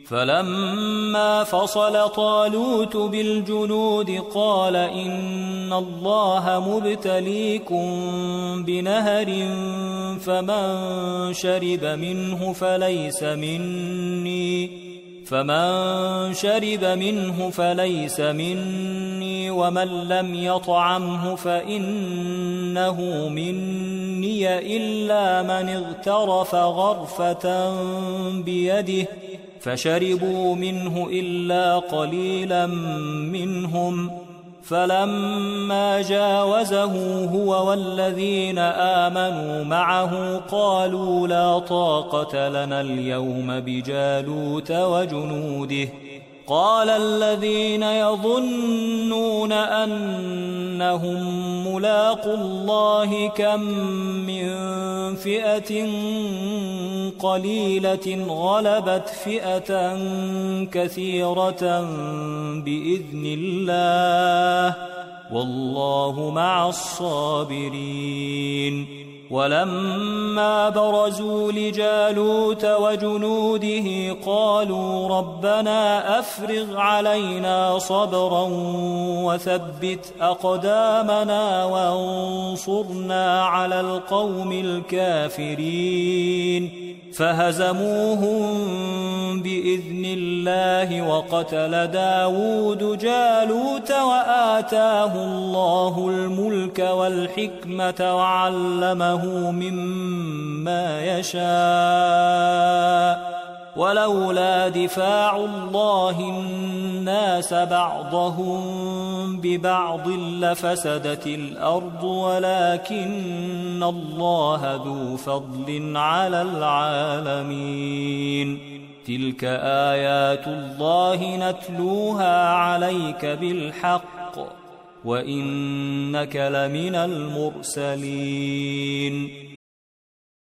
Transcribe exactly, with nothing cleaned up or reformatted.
فلما فصل طالوت بالجنود قال إن الله مبتليكم بنهر فمن شرب منه فليس مني فمن شرب منه فليس مني ومن لم يطعمه فإنه مني إلا من اغترف غرفة بيده فشربوا منه إلا قليلا منهم فلما جاوزه هو والذين آمنوا معه قالوا لا طاقة لنا اليوم بجالوت وجنوده قال الذين يظنون أنهم ملاقو الله كم من فئة قليلة غلبت فئة كثيرة بإذن الله والله مع الصابرين ولما برزوا لجالوت وجنوده قالوا ربنا أفرغ علينا صبرا وثبت أقدامنا وانصرنا على القوم الكافرين فهزموهم بإذن الله وقتل داود جالوت وآتاه الله الملك والحكمة وعلمه مما يشاء ولولا دفاع الله الناس بعضهم ببعض لفسدت الأرض ولكن الله ذو فضل على العالمين تلك آيات الله نتلوها عليك بالحق وإنك لمن المرسلين